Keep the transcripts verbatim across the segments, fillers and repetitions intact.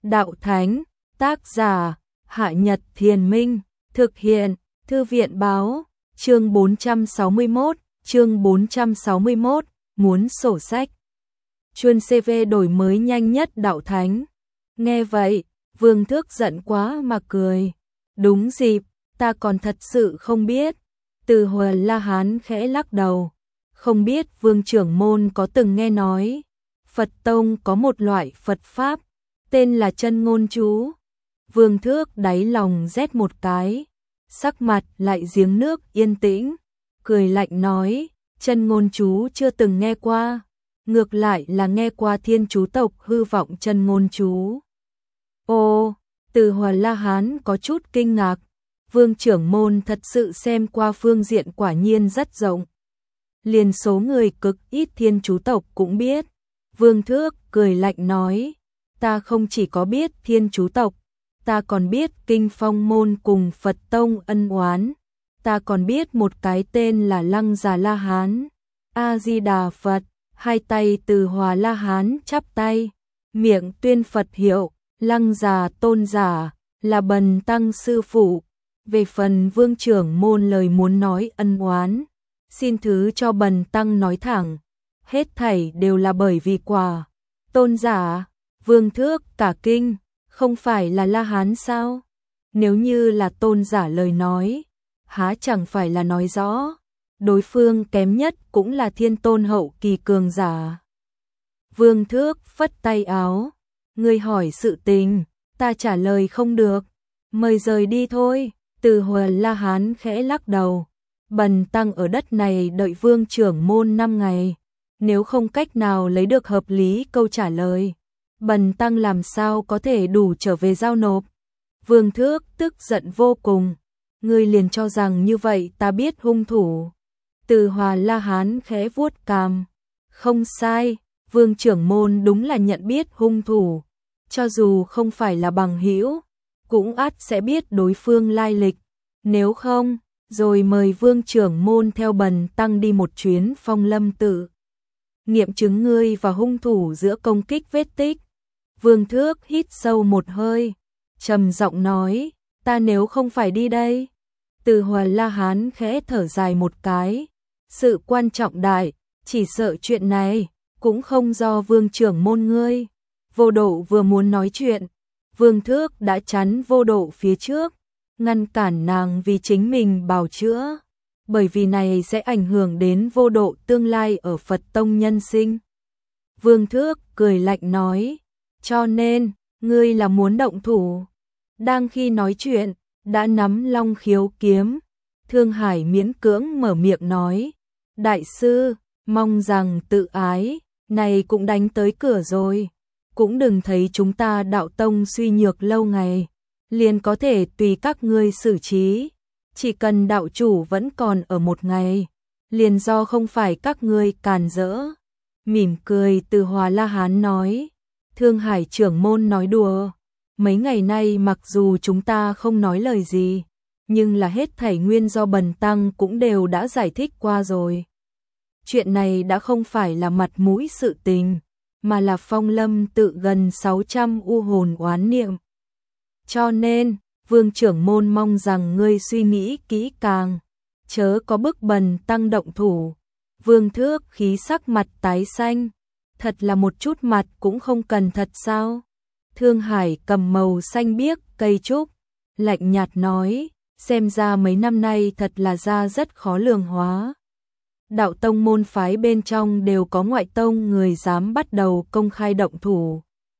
Đạo Thánh, tác giả, Hạ Nhật Thiền Minh, thực hiện, Thư viện Báo, chương bốn trăm sáu mươi mốt, chương bốn trăm sáu mươi mốt, muốn sổ sách. Chuân xê vê đổi mới nhanh nhất Đạo Thánh. Nghe vậy, Vương Thước giận quá mà cười. Đúng dịp, ta còn thật sự không biết. Từ Hồi La Hán khẽ lắc đầu. Không biết Vương trưởng môn có từng nghe nói. Phật Tông có một loại Phật Pháp, tên là chân ngôn chú. Vương Thước đáy lòng rét một cái, sắc mặt lại giếng nước yên tĩnh, cười lạnh nói, chân ngôn chú chưa từng nghe qua, ngược lại là nghe qua thiên chú tộc hư vọng chân ngôn chú. Ô, Từ Hoài La Hán có chút kinh ngạc, Vương trưởng môn thật sự xem qua phương diện quả nhiên rất rộng. Liền số người cực ít thiên chú tộc cũng biết. Vương Thước cười lạnh nói, ta không chỉ có biết thiên chú tộc, ta còn biết kinh phong môn cùng Phật Tông ân oán, ta còn biết một cái tên là Lăng Già La Hán. A-di-đà Phật, hai tay Từ Hòa La Hán chắp tay, miệng tuyên Phật hiệu, Lăng Già tôn giả, là bần tăng sư phụ. Về phần Vương trưởng môn lời muốn nói ân oán, xin thứ cho bần tăng nói thẳng, hết thảy đều là bởi vì quả. Tôn giả, Vương Thước cả kinh, không phải là La Hán sao? Nếu như là tôn giả lời nói, há chẳng phải là nói rõ, đối phương kém nhất cũng là thiên tôn hậu kỳ cường giả. Vương Thước phất tay áo, ngươi hỏi sự tình, ta trả lời không được, mời rời đi thôi. Từ Hồi La Hán khẽ lắc đầu, bần tăng ở đất này đợi Vương trưởng môn năm ngày, nếu không cách nào lấy được hợp lý câu trả lời, bần tăng làm sao có thể đủ trở về giao nộp. Vương Thước tức giận vô cùng, ngươi liền cho rằng như vậy ta biết hung thủ. Từ Hòa La Hán khẽ vuốt cằm, không sai, Vương trưởng môn đúng là nhận biết hung thủ, cho dù không phải là bằng hữu, cũng ắt sẽ biết đối phương lai lịch, nếu không, rồi mời Vương trưởng môn theo bần tăng đi một chuyến Phong Lâm Tự, nghiệm chứng ngươi và hung thủ giữa công kích vết tích. Vương Thước hít sâu một hơi, trầm giọng nói, ta nếu không phải đi đây. Từ Hoài La Hán khẽ thở dài một cái, sự quan trọng đại, chỉ sợ chuyện này cũng không do Vương trưởng môn ngươi. Vô Độ vừa muốn nói chuyện, Vương Thước đã chắn Vô Độ phía trước, ngăn cản nàng vì chính mình bào chữa, bởi vì này sẽ ảnh hưởng đến Vô Độ tương lai ở Phật Tông nhân sinh. Vương Thước cười lạnh nói, cho nên, ngươi là muốn động thủ. Đang khi nói chuyện, đã nắm Long Khiếu kiếm, Thương Hải miễn cưỡng mở miệng nói, đại sư, mong rằng tự ái, này cũng đánh tới cửa rồi, cũng đừng thấy chúng ta đạo tông suy nhược lâu ngày, liền có thể tùy các ngươi xử trí, chỉ cần đạo chủ vẫn còn ở một ngày, liền do không phải các ngươi càn rỡ. Mỉm cười Từ Hòa La Hán nói, Thương Hải trưởng môn nói đùa, mấy ngày nay mặc dù chúng ta không nói lời gì, nhưng là hết thảy nguyên do bần tăng cũng đều đã giải thích qua rồi. Chuyện này đã không phải là mặt mũi sự tình, mà là Phong Lâm Tự gần sáu trăm u hồn oán niệm. Cho nên, Vương trưởng môn mong rằng ngươi suy nghĩ kỹ càng, chớ có bức bần tăng động thủ. Vương Thước khí sắc mặt tái xanh, thật là một chút mặt cũng không cần thật sao? Thương Hải cầm màu xanh biếc cây trúc, lạnh nhạt nói, xem ra mấy năm nay thật là ra rất khó lường hóa. Đạo tông môn phái bên trong đều có ngoại tông người dám bắt đầu công khai động thủ.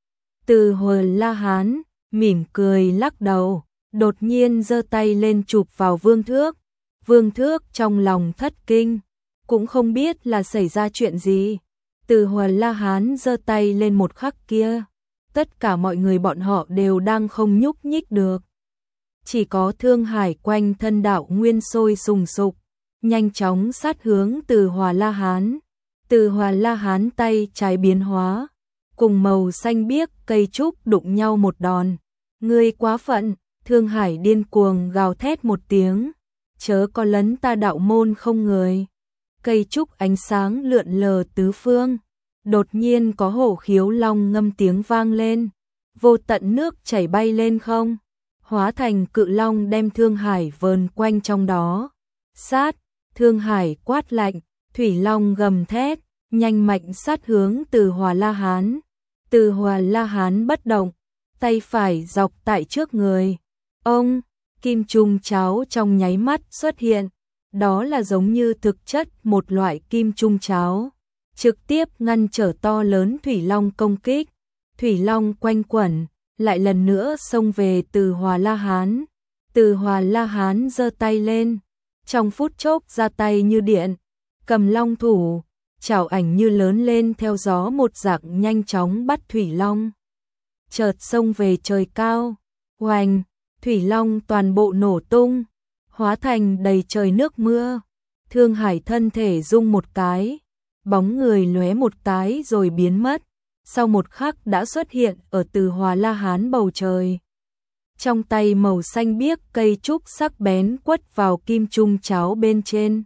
Từ Hồi La Hán mỉm cười lắc đầu, đột nhiên giơ tay lên chụp vào Vương Thước. Vương Thước trong lòng thất kinh, cũng không biết là xảy ra chuyện gì. Từ Hồi La Hán giơ tay lên một khắc kia, tất cả mọi người bọn họ đều đang không nhúc nhích được. Chỉ có Thương Hải quanh thân đạo nguyên sôi sùng sục, nhanh chóng sát hướng Từ Hòa La Hán. Từ Hòa La Hán tay trái biến hóa, cùng màu xanh biếc cây trúc đụng nhau một đòn. Ngươi quá phận, Thương Hải điên cuồng gào thét một tiếng, chớ có lấn ta đạo môn không người. Cây trúc ánh sáng lượn lờ tứ phương, đột nhiên có hổ khiếu long ngâm tiếng vang lên. vô tận nước chảy bay lên không, hóa thành cự long đem Thương Hải vờn quanh trong đó. Sát, Thương Hải quát lạnh, thủy long gầm thét, nhanh mạnh sát hướng Từ Hòa La Hán. Từ Hòa La Hán bất động, tay phải dọc tại trước người. Ông, kim trung cháo trong nháy mắt xuất hiện, đó là giống như thực chất một loại kim trung cháo, trực tiếp ngăn trở to lớn thủy long công kích. Thủy long quanh quẩn, lại lần nữa xông về Từ Hòa La Hán. Từ Hòa La Hán giơ tay lên, trong phút chốc ra tay như điện, cầm long thủ, chảo ảnh như lớn lên theo gió một dạng nhanh chóng bắt thủy long. Chợt xông về trời cao, oành, thủy long toàn bộ nổ tung, hóa thành đầy trời nước mưa. Thương Hải thân thể rung một cái, bóng người lóe một cái rồi biến mất, sau một khắc đã xuất hiện ở Từ Hòa La Hán bầu trời. Trong tay màu xanh biếc cây trúc sắc bén quất vào kim trung cháo bên trên.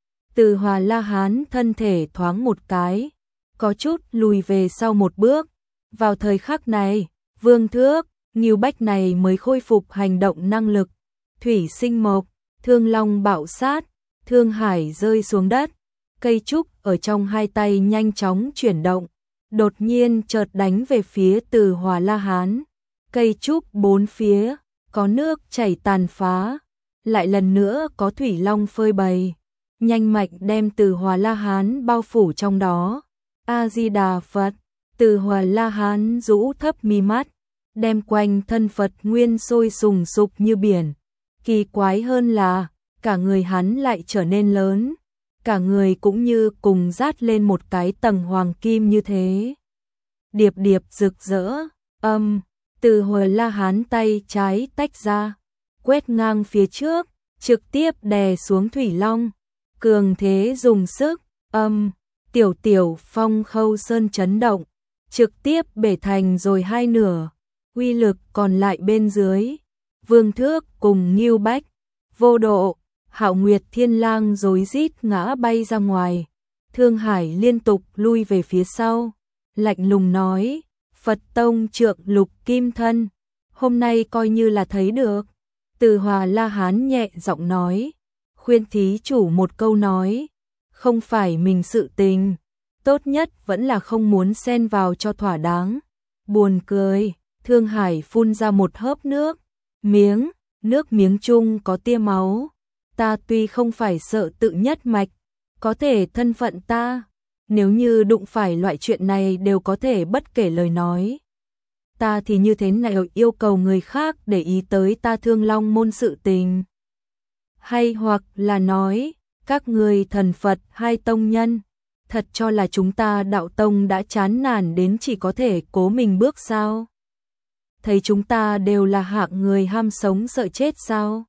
Từ Hòa La Hán thân thể thoáng một cái, có chút lùi về sau một bước. Vào thời khắc này, Vương Thước, Ngưu Bách này mới khôi phục hành động năng lực. Thủy sinh mộc, Thương Long bạo sát, Thương Hải rơi xuống đất. Cây trúc ở trong hai tay nhanh chóng chuyển động, đột nhiên chợt đánh về phía Từ Hòa La Hán. Cây trúc bốn phía, có nước chảy tàn phá, lại lần nữa có thủy long phơi bày, nhanh mạnh đem Từ Hòa La Hán bao phủ trong đó. A Di Đà Phật. Từ Hòa La Hán rũ thấp mi mắt, đem quanh thân Phật nguyên sôi sùng sục như biển. Kỳ quái hơn là, cả người hắn lại trở nên lớn, cả người cũng như cùng dát lên một cái tầng hoàng kim như thế. Điệp điệp rực rỡ, âm, Từ Hòa La Hán tay trái tách ra, quét ngang phía trước, trực tiếp đè xuống thủy long. Cường thế dùng sức, âm, tiểu tiểu phong khâu sơn chấn động, trực tiếp bể thành rồi hai nửa. Uy lực còn lại bên dưới, Vương Thước cùng Ngưu Bách, Vô Độ, Hạo Nguyệt Thiên Lang rối rít ngã bay ra ngoài. Thương Hải liên tục lui về phía sau, lạnh lùng nói, Phật Tông Trượng Lục Kim Thân, hôm nay coi như là thấy được. Từ Hòa La Hán nhẹ giọng nói, khuyên thí chủ một câu nói, không phải mình sự tình, tốt nhất vẫn là không muốn xen vào cho thỏa đáng. Buồn cười, Thương Hải phun ra một hớp nước, miếng, nước miếng chung có tia máu. Ta tuy không phải sợ tự nhất mạch, có thể thân phận ta, nếu như đụng phải loại chuyện này đều có thể bất kể lời nói. Ta thì như thế nào yêu cầu người khác để ý tới ta Thương Long môn sự tình? Hay hoặc là nói, các người thần Phật hai tông nhân, thật cho là chúng ta đạo tông đã chán nản đến chỉ có thể cố mình bước sao? Thấy chúng ta đều là hạng người ham sống sợ chết sao?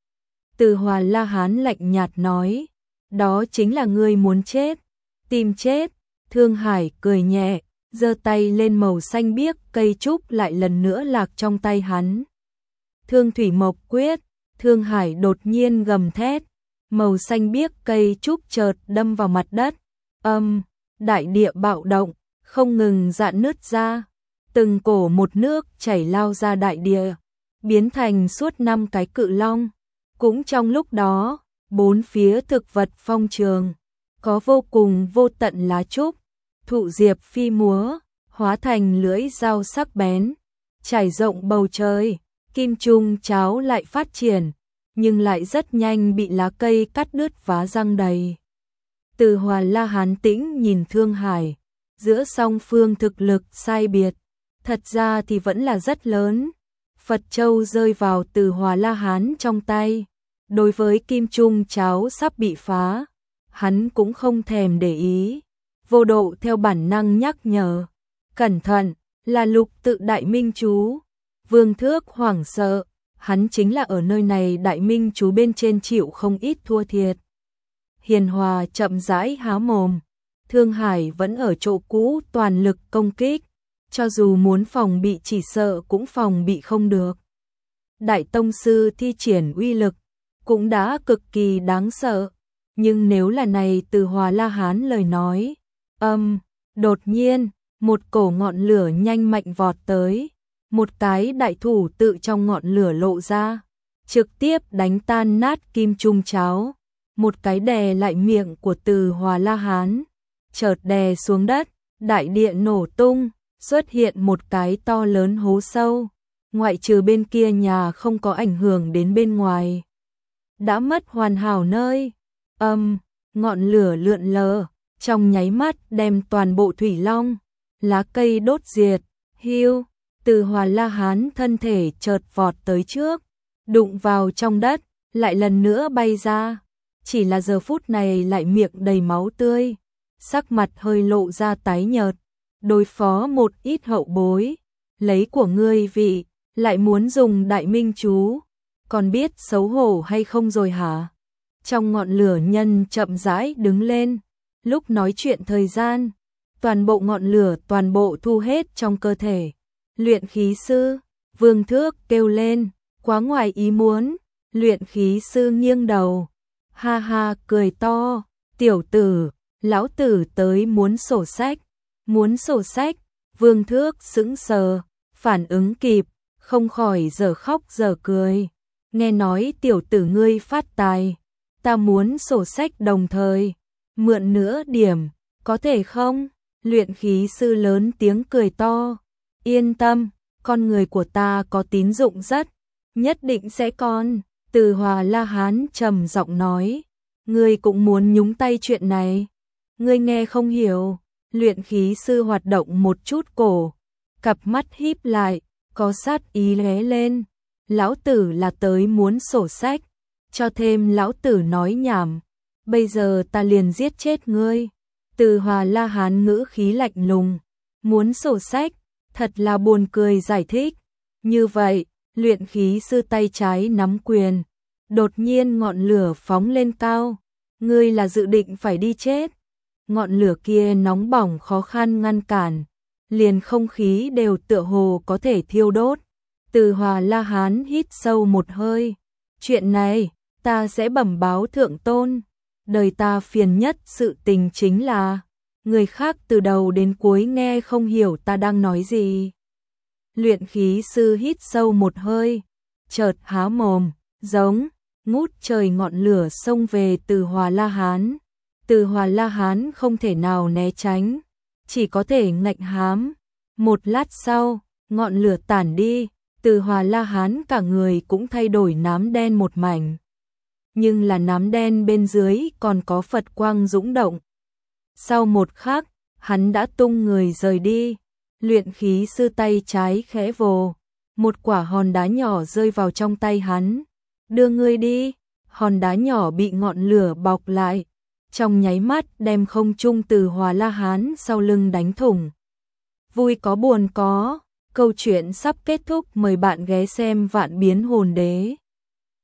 Từ Hòa La Hán lạnh nhạt nói, đó chính là ngươi muốn chết, tìm chết. Thương Hải cười nhẹ, giơ tay lên màu xanh biếc cây trúc lại lần nữa lạc trong tay hắn. Thương Thủy Mộc Quyết, Thương Hải đột nhiên gầm thét, màu xanh biếc cây trúc chợt đâm vào mặt đất. Âm, đại địa bạo động, không ngừng rạn nứt ra, từng cổ một nước chảy lao ra đại địa, biến thành suốt năm cái cự long. Cũng trong lúc đó, bốn phía thực vật phong trường, có vô cùng vô tận lá trúc, thụ diệp phi múa, hóa thành lưỡi dao sắc bén, trải rộng bầu trời. Kim trung cháo lại phát triển, nhưng lại rất nhanh bị lá cây cắt đứt vá răng đầy. Từ Hòa La Hán tĩnh nhìn Thương Hải, giữa song phương thực lực sai biệt, thật ra thì vẫn là rất lớn. Phật Châu rơi vào Từ Hòa La Hán trong tay, đối với kim trung cháo sắp bị phá, hắn cũng không thèm để ý. Vô Độ theo bản năng nhắc nhở, cẩn thận, là lục tự đại minh chú. Vương Thước hoảng sợ, hắn chính là ở nơi này đại minh chú bên trên chịu không ít thua thiệt. Hiền Hòa chậm rãi há mồm, Thương Hải vẫn ở chỗ cũ toàn lực công kích, cho dù muốn phòng bị chỉ sợ cũng phòng bị không được. Đại tông sư thi triển uy lực, cũng đã cực kỳ đáng sợ, nhưng nếu là này Từ Hòa La Hán lời nói, âm, đột nhiên, một cổ ngọn lửa nhanh mạnh vọt tới, một cái đại thủ tự trong ngọn lửa lộ ra, trực tiếp đánh tan nát kim trung cháo, một cái đè lại miệng của Từ Hòa La Hán, chợt đè xuống đất, đại điện nổ tung, xuất hiện một cái to lớn hố sâu, ngoại trừ bên kia nhà không có ảnh hưởng đến bên ngoài. Đã mất hoàn hảo nơi, âm, ngọn lửa lượn lờ, trong nháy mắt đem toàn bộ thủy long, lá cây đốt diệt, hiu, Từ Hòa La Hán thân thể chợt vọt tới trước, đụng vào trong đất, lại lần nữa bay ra, chỉ là giờ phút này lại miệng đầy máu tươi, sắc mặt hơi lộ ra tái nhợt, đối phó một ít hậu bối, lấy của ngươi vị, lại muốn dùng đại minh chú, còn biết xấu hổ hay không rồi hả? Trong ngọn lửa nhân chậm rãi đứng lên, lúc nói chuyện thời gian, toàn bộ ngọn lửa toàn bộ thu hết trong cơ thể. Luyện khí sư, Vương Thước kêu lên, quá ngoài ý muốn, luyện khí sư nghiêng đầu, ha ha cười to, tiểu tử, lão tử tới muốn sổ sách, muốn sổ sách, Vương Thước sững sờ, phản ứng kịp, không khỏi giờ khóc giờ cười, nghe nói tiểu tử ngươi phát tài, ta muốn sổ sách đồng thời, mượn nữa điểm, có thể không? Luyện khí sư lớn tiếng cười to, yên tâm, con người của ta có tín dụng rất, nhất định sẽ con. Từ Hòa La Hán trầm giọng nói, ngươi cũng muốn nhúng tay chuyện này, ngươi nghe không hiểu. Luyện khí sư hoạt động một chút cổ, cặp mắt híp lại, có sát ý lóe lên, lão tử là tới muốn sổ sách, cho thêm lão tử nói nhảm, bây giờ ta liền giết chết ngươi. Từ Hòa La Hán ngữ khí lạnh lùng, muốn sổ sách, thật là buồn cười giải thích. Như vậy, luyện khí sư tay trái nắm quyền, đột nhiên ngọn lửa phóng lên cao, ngươi là dự định phải đi chết. Ngọn lửa kia nóng bỏng khó khăn ngăn cản, liền không khí đều tựa hồ có thể thiêu đốt. Từ Hòa La Hán hít sâu một hơi, chuyện này, ta sẽ bẩm báo thượng tôn. Đời ta phiền nhất sự tình chính là, người khác từ đầu đến cuối nghe không hiểu ta đang nói gì. Luyện khí sư hít sâu một hơi, chợt há mồm, giống, ngút trời ngọn lửa xông về Từ Hòa La Hán. Từ Hòa La Hán không thể nào né tránh, chỉ có thể ngạnh hám. Một lát sau, ngọn lửa tản đi, Từ Hòa La Hán cả người cũng thay đổi nám đen một mảnh. Nhưng là nám đen bên dưới còn có Phật quang dũng động. Sau một khắc, hắn đã tung người rời đi. Luyện khí sư tay trái khẽ vồ, một quả hòn đá nhỏ rơi vào trong tay hắn. Đưa ngươi đi, hòn đá nhỏ bị ngọn lửa bọc lại, trong nháy mắt đem không trung Từ Hòa La Hán sau lưng đánh thủng. Vui có buồn có, câu chuyện sắp kết thúc, mời bạn ghé xem Vạn Biến Hồn Đế.